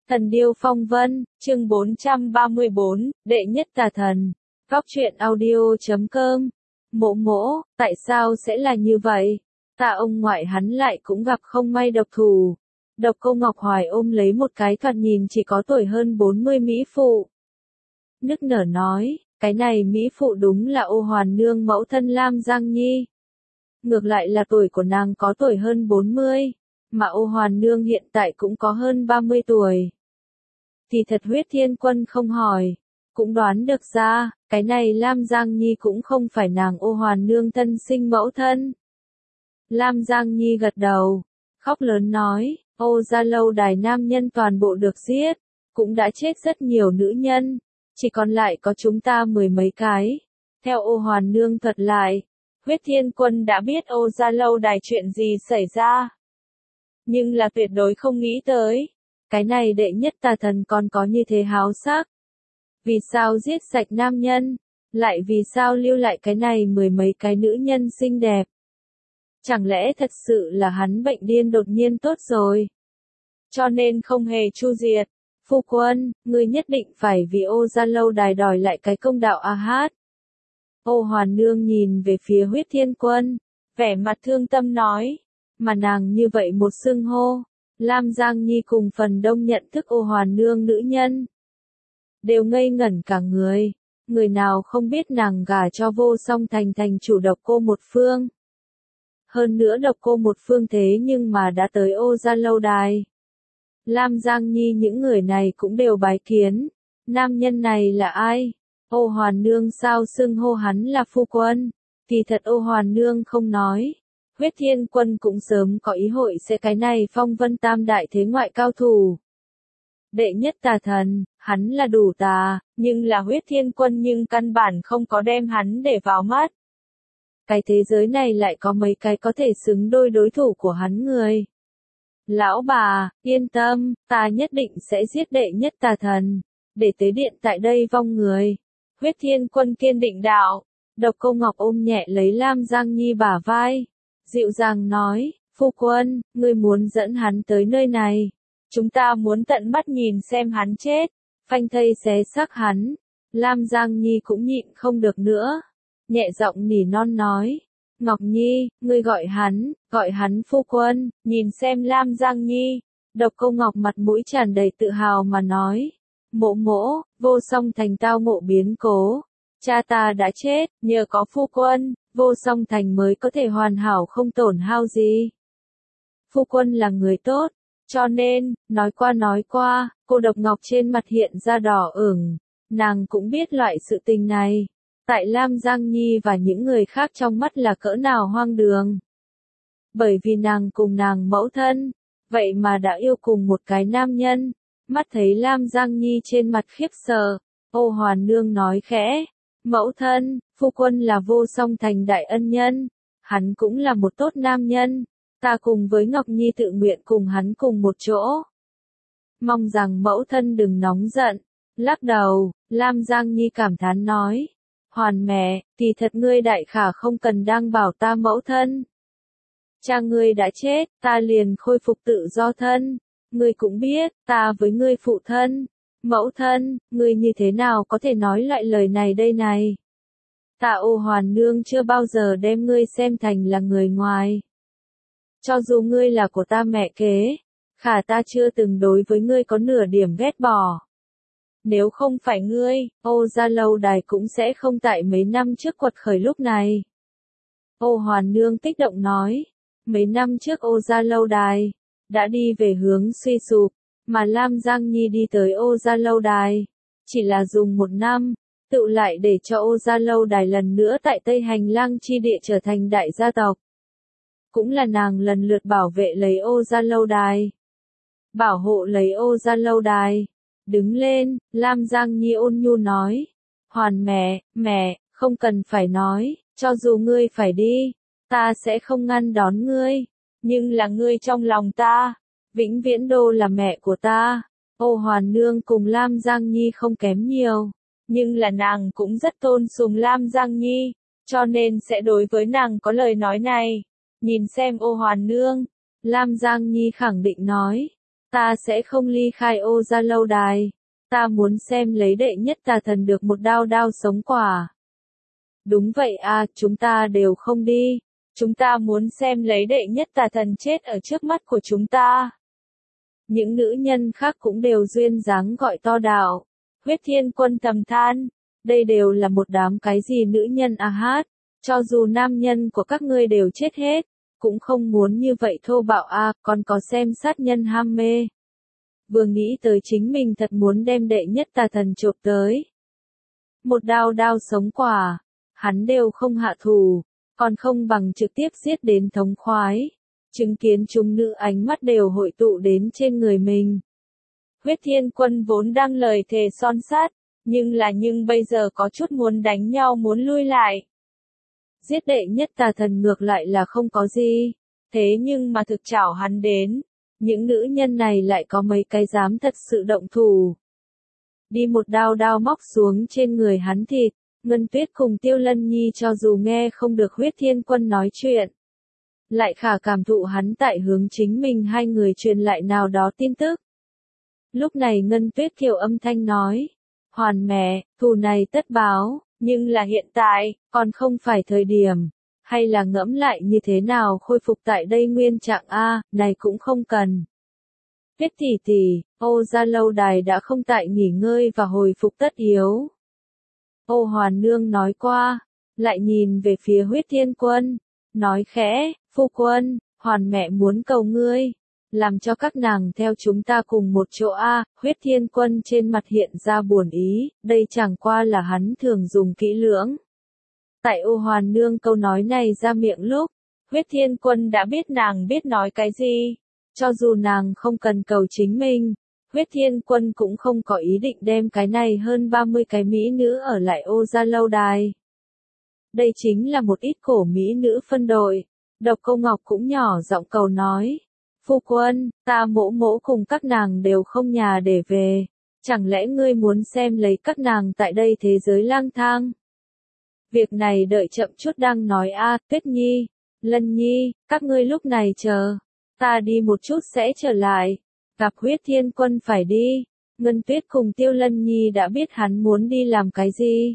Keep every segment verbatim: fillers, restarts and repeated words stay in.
Thần điêu phong vân, chương bốn trăm ba mươi bốn, đệ nhất tà thần. Góc truyện audio chấm com. Mộ mỗ, tại sao sẽ là như vậy? Ta ông ngoại hắn lại cũng gặp không may độc thủ. Độc Cô Ngọc Hoài ôm lấy một cái thoạt nhìn chỉ có tuổi hơn bốn mươi mỹ phụ. Nức nở nói, cái này mỹ phụ đúng là Ô Hoàn Nương mẫu thân Lam Giang Nhi. Ngược lại là tuổi của nàng có tuổi hơn bốn mươi, mà Ô Hoàn Nương hiện tại cũng có hơn ba mươi tuổi. Thì thật Huyết Thiên Quân không hỏi, cũng đoán được ra, cái này Lam Giang Nhi cũng không phải nàng Ô Hoàn Nương thân sinh mẫu thân. Lam Giang Nhi gật đầu, khóc lớn nói, Ô gia lâu đài nam nhân toàn bộ được giết, cũng đã chết rất nhiều nữ nhân, chỉ còn lại có chúng ta mười mấy cái. Theo Ô Hoàn Nương thuật lại, Huyết Thiên Quân đã biết Ô gia lâu đài chuyện gì xảy ra. Nhưng là tuyệt đối không nghĩ tới, cái này đệ nhất tà thần còn có như thế háo sắc. Vì sao giết sạch nam nhân, lại vì sao lưu lại cái này mười mấy cái nữ nhân xinh đẹp? Chẳng lẽ thật sự là hắn bệnh điên đột nhiên tốt rồi? Cho nên không hề chu diệt. Phu quân, ngươi nhất định phải vì Ô gia lâu đài đòi lại cái công đạo a hát. Ô Hoàn Nương nhìn về phía Huyết Thiên Quân, vẻ mặt thương tâm nói, mà nàng như vậy một xưng hô. Lam Giang Nhi cùng phần đông nhận thức Ô Hoàn Nương nữ nhân, đều ngây ngẩn cả người, người nào không biết nàng gả cho Vô Song Thành thành chủ Độc Cô Một Phương. Hơn nữa Độc Cô Một Phương thế nhưng mà đã tới Ô gia lâu đài. Lam Giang Nhi những người này cũng đều bái kiến, nam nhân này là ai? Ô Hoàn Nương sao xưng hô hắn là phu quân? Kỳ thật Ô Hoàn Nương không nói. Huyết Thiên Quân cũng sớm có ý hội sẽ cái này phong vân tam đại thế ngoại cao thủ. Đệ nhất tà thần, hắn là đủ tà, nhưng là Huyết Thiên Quân nhưng căn bản không có đem hắn để vào mắt. Cái thế giới này lại có mấy cái có thể xứng đôi đối thủ của hắn người. Lão bà, yên tâm, ta nhất định sẽ giết đệ nhất tà thần, để tế điện tại đây vong người. Huyết Thiên Quân kiên định đạo. Độc Cô Ngọc ôm nhẹ lấy Lam Giang Nhi bả vai, dịu dàng nói, phu quân, ngươi muốn dẫn hắn tới nơi này. Chúng ta muốn tận mắt nhìn xem hắn chết, phanh thây xé xác hắn. Lam Giang Nhi cũng nhịn không được nữa, nhẹ giọng nỉ non nói, Ngọc Nhi, ngươi gọi hắn, gọi hắn phu quân, nhìn xem Lam Giang Nhi. Độc Cô Ngọc mặt mũi tràn đầy tự hào mà nói, mộ mỗ, Vô Song Thành tao ngộ biến cố. Cha ta đã chết, nhờ có phu quân, Vô Song Thành mới có thể hoàn hảo không tổn hao gì. Phu quân là người tốt, cho nên, nói qua nói qua, cô Độc Ngọc trên mặt hiện ra đỏ ửng, nàng cũng biết loại sự tình này. Tại Lam Giang Nhi và những người khác trong mắt là cỡ nào hoang đường. Bởi vì nàng cùng nàng mẫu thân, vậy mà đã yêu cùng một cái nam nhân. Mắt thấy Lam Giang Nhi trên mặt khiếp sợ, Ô Hoàn Nương nói khẽ, mẫu thân, phu quân là Vô Song Thành đại ân nhân, hắn cũng là một tốt nam nhân, ta cùng với Ngọc Nhi tự nguyện cùng hắn cùng một chỗ. Mong rằng mẫu thân đừng nóng giận. Lắc đầu, Lam Giang Nhi cảm thán nói, Hoàn mẹ, kỳ thật ngươi đại khả không cần đang bảo ta mẫu thân. Cha ngươi đã chết, ta liền khôi phục tự do thân. Ngươi cũng biết, ta với ngươi phụ thân, mẫu thân, ngươi như thế nào có thể nói lại lời này đây này. Ta Ô Hoàn Nương chưa bao giờ đem ngươi xem thành là người ngoài. Cho dù ngươi là của ta mẹ kế, khả ta chưa từng đối với ngươi có nửa điểm ghét bỏ. Nếu không phải ngươi, Ô gia lâu đài cũng sẽ không tại mấy năm trước quật khởi lúc này. Ô Hoàn Nương kích động nói, mấy năm trước Ô gia lâu đài đã đi về hướng suy sụp, mà Lam Giang Nhi đi tới Ô gia lâu đài, chỉ là dùng một năm, tự lại để cho Ô gia lâu đài lần nữa tại Tây Hành Lang chi địa trở thành đại gia tộc. Cũng là nàng lần lượt bảo vệ lấy Ô gia lâu đài, bảo hộ lấy Ô gia lâu đài. Đứng lên, Lam Giang Nhi ôn nhu nói, Hoàn mẹ, mẹ, không cần phải nói, cho dù ngươi phải đi, ta sẽ không ngăn đón ngươi. Nhưng là ngươi trong lòng ta, vĩnh viễn đô là mẹ của ta. Ô Hoàn Nương cùng Lam Giang Nhi không kém nhiều, nhưng là nàng cũng rất tôn sùng Lam Giang Nhi, cho nên sẽ đối với nàng có lời nói này. Nhìn xem Ô Hoàn Nương, Lam Giang Nhi khẳng định nói, Ta sẽ không ly khai Ô Gia lâu đài. Ta muốn xem lấy đệ nhất tà thần được một đao đao sống quả. Đúng vậy à, chúng ta đều không đi. Chúng ta muốn xem lấy đệ nhất tà thần chết ở trước mắt của chúng ta. Những nữ nhân khác cũng đều duyên dáng gọi to đạo. Huyết Thiên Quân thầm than, đây đều là một đám cái gì nữ nhân à hát, cho dù nam nhân của các ngươi đều chết hết, cũng không muốn như vậy thô bạo à, còn có xem sát nhân ham mê. Vừa nghĩ tới chính mình thật muốn đem đệ nhất tà thần chộp tới. Một đao đao sống quả, hắn đều không hạ thủ, còn không bằng trực tiếp giết đến thống khoái. Chứng kiến chúng nữ ánh mắt đều hội tụ đến trên người mình. Huyết Thiên Quân vốn đang lời thề son sát, nhưng là nhưng bây giờ có chút muốn đánh nhau muốn lui lại. Giết đệ nhất tà thần ngược lại là không có gì, thế nhưng mà thực chảo hắn đến, những nữ nhân này lại có mấy cái dám thật sự động thủ. Đi một đao đao móc xuống trên người hắn thịt, Ngân Tuyết cùng Tiêu Lân Nhi cho dù nghe không được Huyết Thiên Quân nói chuyện, lại khả cảm thụ hắn tại hướng chính mình hai người truyền lại nào đó tin tức. Lúc này Ngân Tuyết kiều âm thanh nói, Hoàn mẹ, thù này tất báo, nhưng là hiện tại, còn không phải thời điểm, hay là ngẫm lại như thế nào khôi phục tại đây nguyên trạng A, này cũng không cần. Tuyết tỷ tỷ, Ô Gia lâu đài đã không tại nghỉ ngơi và hồi phục tất yếu. Ô Hoàn Nương nói qua, lại nhìn về phía Huyết Thiên Quân, nói khẽ, phu quân, Hoàn mẹ muốn cầu ngươi, làm cho các nàng theo chúng ta cùng một chỗ a. Huyết Thiên Quân trên mặt hiện ra buồn ý, đây chẳng qua là hắn thường dùng kỹ lưỡng. Tại Ô Hoàn Nương câu nói này ra miệng lúc, Huyết Thiên Quân đã biết nàng biết nói cái gì, cho dù nàng không cần cầu chính mình, Huyết Thiên Quân cũng không có ý định đem cái này hơn ba mươi cái mỹ nữ ở lại Ô Gia lâu đài. Đây chính là một ít cổ mỹ nữ phân đội. Độc Cô Ngọc cũng nhỏ giọng cầu nói, phu quân, ta mỗ mỗ cùng các nàng đều không nhà để về, chẳng lẽ ngươi muốn xem lấy các nàng tại đây thế giới lang thang? Việc này đợi chậm chút đang nói a. Tuyết Nhi, Lân Nhi, các ngươi lúc này chờ, ta đi một chút sẽ trở lại. Gặp Huyết Thiên Quân phải đi, Ngân Tuyết cùng Tiêu Lân Nhi đã biết hắn muốn đi làm cái gì.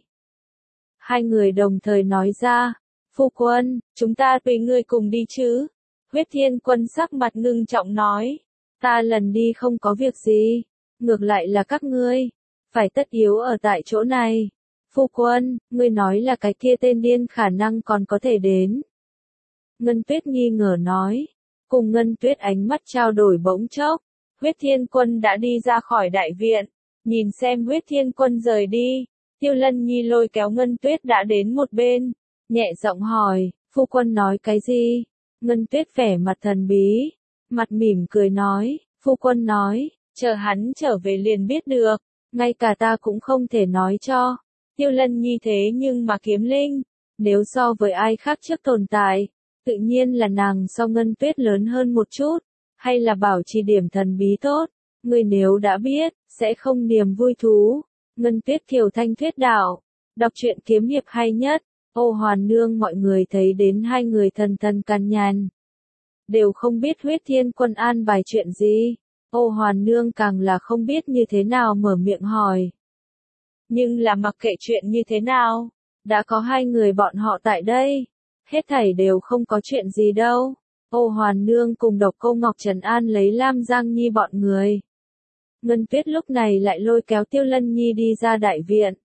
Hai người đồng thời nói ra, phu quân, chúng ta tùy ngươi cùng đi chứ. Huyết Thiên Quân sắc mặt ngưng trọng nói, ta lần đi không có việc gì, ngược lại là các ngươi, phải tất yếu ở tại chỗ này. Phu quân, ngươi nói là cái kia tên điên khả năng còn có thể đến. Ngân Tuyết nghi ngờ nói, cùng Ngân Tuyết ánh mắt trao đổi bỗng chốc, Huyết Thiên Quân đã đi ra khỏi đại viện, nhìn xem Huyết Thiên Quân rời đi, Tiêu Lân Nhi lôi kéo Ngân Tuyết đã đến một bên, nhẹ giọng hỏi, phu quân nói cái gì? Ngân Tuyết vẻ mặt thần bí, mặt mỉm cười nói, phu quân nói, chờ hắn trở về liền biết được, ngay cả ta cũng không thể nói cho. Tiêu Lân Nhi thế nhưng mà kiếm linh, nếu so với ai khác trước tồn tại, tự nhiên là nàng so Ngân Tuyết lớn hơn một chút, hay là bảo trì điểm thần bí tốt, người nếu đã biết, sẽ không niềm vui thú. Ngân Tuyết kiều thanh thuyết đạo, đọc truyện kiếm hiệp hay nhất. Ô Hoàn Nương mọi người thấy đến hai người thần thần can nhàn, đều không biết Huyết Thiên Quân an bài chuyện gì. Ô Hoàn Nương càng là không biết như thế nào mở miệng hỏi. Nhưng là mặc kệ chuyện như thế nào, đã có hai người bọn họ tại đây, hết thảy đều không có chuyện gì đâu. Ô Hoàn Nương cùng Độc Cô Ngọc trấn an lấy Lam Giang Nhi bọn người. Ngân Tuyết lúc này lại lôi kéo Tiêu Lân Nhi đi ra đại viện.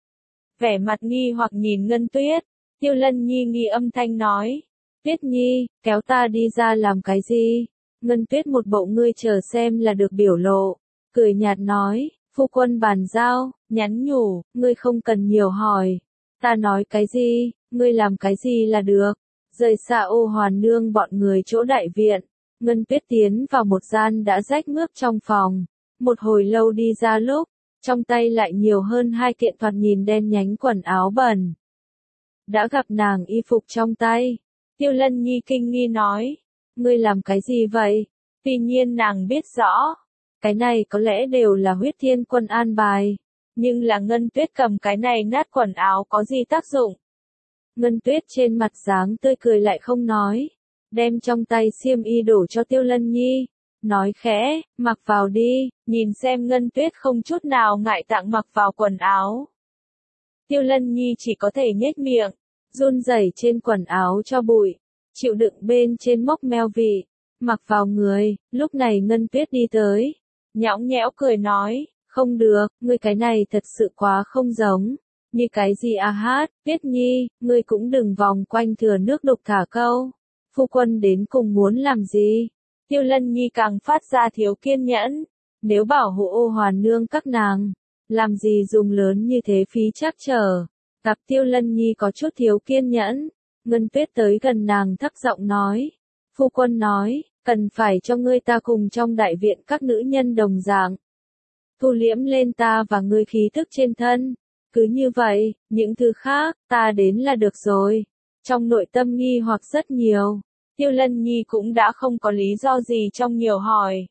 Vẻ mặt nghi hoặc nhìn Ngân Tuyết, Tiêu Lân Nhi nghi âm thanh nói, Tuyết Nhi, kéo ta đi ra làm cái gì? Ngân Tuyết một bộ ngươi chờ xem là được biểu lộ, cười nhạt nói, phu quân bàn giao, nhắn nhủ, ngươi không cần nhiều hỏi, ta nói cái gì, ngươi làm cái gì là được. Rời xa Ô Hoàn Nương bọn người chỗ đại viện, Ngân Tuyết tiến vào một gian đã rách mướp trong phòng, một hồi lâu đi ra lúc, trong tay lại nhiều hơn hai kiện thoạt nhìn đen nhánh quần áo bẩn. Đã gặp nàng y phục trong tay, Tiêu Lân Nhi kinh nghi nói, ngươi làm cái gì vậy? Tuy nhiên nàng biết rõ, cái này có lẽ đều là Huyết Thiên Quân an bài, nhưng là Ngân Tuyết cầm cái này nát quần áo có gì tác dụng? Ngân Tuyết trên mặt dáng tươi cười lại không nói, đem trong tay xiêm y đổ cho Tiêu Lân Nhi, nói khẽ, mặc vào đi, nhìn xem Ngân Tuyết không chút nào ngại tặng mặc vào quần áo. Tiêu Lân Nhi chỉ có thể nhếch miệng, run rẩy trên quần áo cho bụi, chịu đựng bên trên mốc meo vị, mặc vào người. Lúc này Ngân Tuyết đi tới, nhõng nhẽo cười nói, không được, ngươi cái này thật sự quá không giống. Như cái gì a hát, Tuyết Nhi, ngươi cũng đừng vòng quanh thừa nước đục thả câu. Phu quân đến cùng muốn làm gì? Tiêu Lân Nhi càng phát ra thiếu kiên nhẫn. Nếu bảo hộ Ô Hoàn Nương các nàng, làm gì dùng lớn như thế phí chắc trở. Gặp Tiêu Lân Nhi có chút thiếu kiên nhẫn, Ngân Tuyết tới gần nàng thấp giọng nói. Phu quân nói, cần phải cho ngươi ta cùng trong đại viện các nữ nhân đồng dạng. Thu liễm lên ta và ngươi khí thức trên thân. Cứ như vậy, những thứ khác, ta đến là được rồi. Trong nội tâm nghi hoặc rất nhiều, Tiêu Lân Nhi cũng đã không có lý do gì trong nhiều hỏi.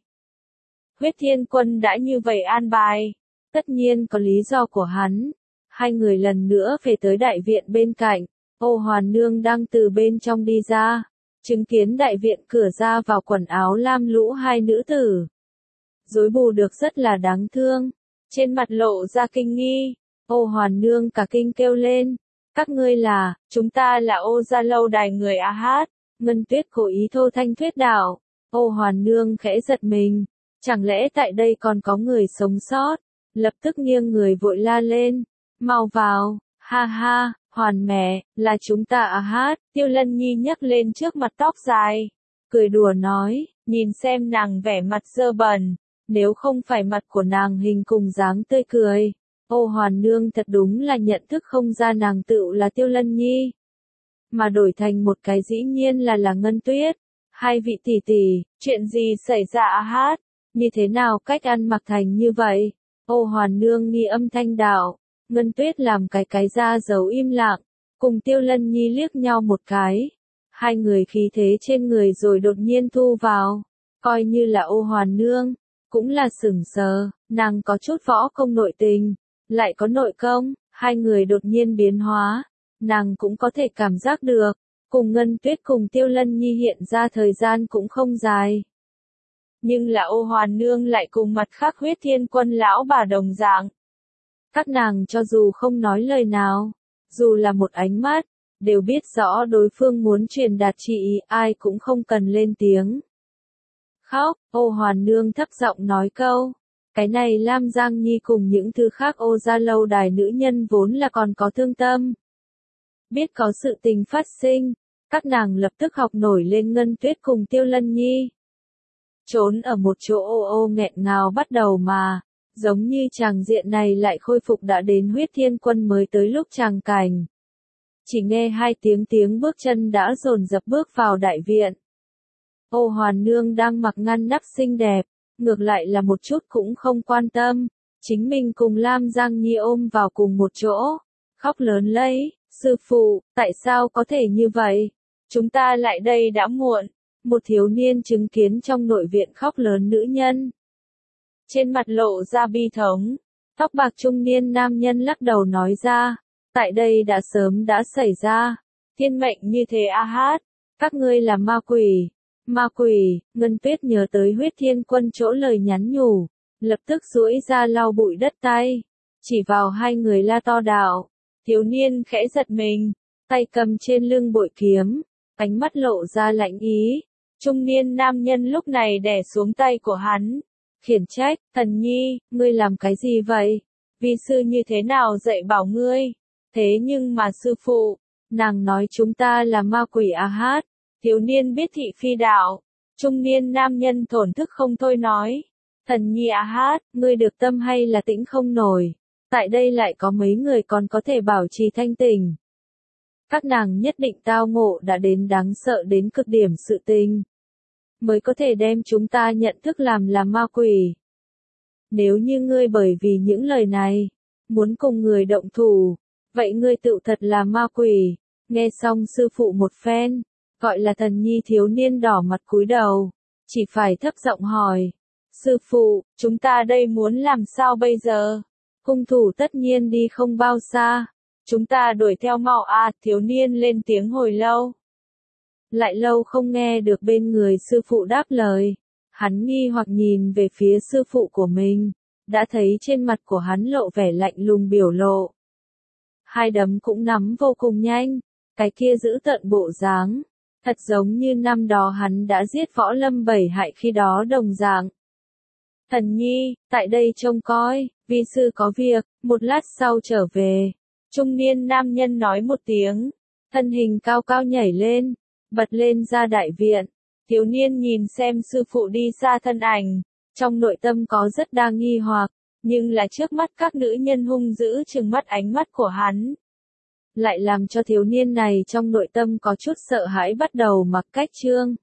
Huyết Thiên Quân đã như vậy an bài, tất nhiên có lý do của hắn. Hai người lần nữa về tới đại viện bên cạnh, Ô Hoàn Nương đang từ bên trong đi ra, chứng kiến đại viện cửa ra vào quần áo lam lũ hai nữ tử. Rối bù được rất là đáng thương, trên mặt lộ ra kinh nghi. Ô Hoàn Nương cả kinh kêu lên, các ngươi là, chúng ta là Ô gia lâu đài người a hát. Ngân Tuyết cố ý thô thanh thuyết đạo. Ô Hoàn Nương khẽ giật mình, chẳng lẽ tại đây còn có người sống sót, lập tức nghiêng người vội la lên, mau vào, ha ha, Hoàn mẹ, là chúng ta a hát. Tiêu Lân Nhi nhấc lên trước mặt tóc dài, cười đùa nói, nhìn xem nàng vẻ mặt dơ bẩn, nếu không phải mặt của nàng hình cùng dáng tươi cười. Ô Hoàn Nương thật đúng là nhận thức không ra nàng tựu là Tiêu Lân Nhi, mà đổi thành một cái dĩ nhiên là là Ngân Tuyết. Hai vị tỷ tỷ, chuyện gì xảy ra a hát, như thế nào cách ăn mặc thành như vậy? Ô Hoàn Nương nghi âm thanh đạo. Ngân Tuyết làm cái cái ra dấu im lặng, cùng Tiêu Lân Nhi liếc nhau một cái. Hai người khí thế trên người rồi đột nhiên thu vào, coi như là Ô Hoàn Nương, cũng là sửng sờ, nàng có chút võ công nội tình, lại có nội công, hai người đột nhiên biến hóa, nàng cũng có thể cảm giác được, cùng Ngân Tuyết cùng Tiêu Lân Nhi hiện ra thời gian cũng không dài. Nhưng là Ô Hoàn Nương lại cùng mặt khác Huyết Thiên Quân lão bà đồng dạng. Các nàng cho dù không nói lời nào, dù là một ánh mắt, đều biết rõ đối phương muốn truyền đạt chỉ ý, ai cũng không cần lên tiếng. Khóc, Ô Hoàn Nương thấp giọng nói câu. Cái này Lam Giang Nhi cùng những thứ khác Ô gia lâu đài nữ nhân vốn là còn có thương tâm. Biết có sự tình phát sinh, các nàng lập tức học nổi lên Ngân Tuyết cùng Tiêu Lân Nhi. Trốn ở một chỗ ô ô nghẹn ngào bắt đầu mà, giống như chàng diện này lại khôi phục đã đến Huyết Thiên Quân mới tới lúc chàng cảnh. Chỉ nghe hai tiếng tiếng bước chân đã dồn dập bước vào đại viện. Ô Hoàn Nương đang mặc ngăn nắp xinh đẹp, ngược lại là một chút cũng không quan tâm, chính mình cùng Lam Giang Nhi ôm vào cùng một chỗ, khóc lớn lấy, sư phụ, tại sao có thể như vậy? Chúng ta lại đây đã muộn. Một thiếu niên chứng kiến trong nội viện khóc lớn nữ nhân. Trên mặt lộ ra bi thống, tóc bạc trung niên nam nhân lắc đầu nói ra, tại đây đã sớm đã xảy ra, thiên mệnh như thế a hát, các ngươi là ma quỷ. Ma quỷ, Ngân Tuyết nhớ tới Huyết Thiên Quân chỗ lời nhắn nhủ, lập tức duỗi ra lau bụi đất tay, chỉ vào hai người la to đạo. Thiếu niên khẽ giật mình, tay cầm trên lưng bội kiếm, ánh mắt lộ ra lạnh ý. Trung niên nam nhân lúc này đè xuống tay của hắn, khiển trách, Thần Nhi, ngươi làm cái gì vậy? Vi sư như thế nào dạy bảo ngươi? Thế nhưng mà sư phụ, nàng nói chúng ta là ma quỷ a hát. Thiếu niên biết thị phi đạo, trung niên nam nhân thổn thức không thôi nói, Thần Nhi a hát, ngươi được tâm hay là tĩnh không nổi, tại đây lại có mấy người còn có thể bảo trì thanh tỉnh. Các nàng nhất định tao ngộ đã đến đáng sợ đến cực điểm sự tình, mới có thể đem chúng ta nhận thức làm là ma quỷ. Nếu như ngươi bởi vì những lời này, muốn cùng người động thủ, vậy ngươi tự thật là ma quỷ. Nghe xong sư phụ một phen, gọi là Thần Nhi thiếu niên đỏ mặt cúi đầu, chỉ phải thấp giọng hỏi, sư phụ, chúng ta đây muốn làm sao bây giờ? Hung thủ tất nhiên đi không bao xa, chúng ta đuổi theo mau a. Thiếu niên lên tiếng hồi lâu, lại lâu không nghe được bên người sư phụ đáp lời, Hắn nghi hoặc nhìn về phía sư phụ của mình, đã thấy trên mặt của hắn lộ vẻ lạnh lùng biểu lộ. Hai đấm cũng nắm vô cùng nhanh, cái kia giữ tận bộ dáng, thật giống như năm đó hắn đã giết Võ Lâm Bảy Hại khi đó đồng dạng. Thần nhi, tại đây trông coi, vi sư có việc, một lát sau trở về. Trung niên nam nhân nói một tiếng, thân hình cao cao nhảy lên, bật lên ra đại viện. Thiếu niên nhìn xem sư phụ đi xa thân ảnh, trong nội tâm có rất đa nghi hoặc, nhưng là trước mắt các nữ nhân hung dữ trừng mắt ánh mắt của hắn, lại làm cho thiếu niên này trong nội tâm có chút sợ hãi bắt đầu mặc cách trương.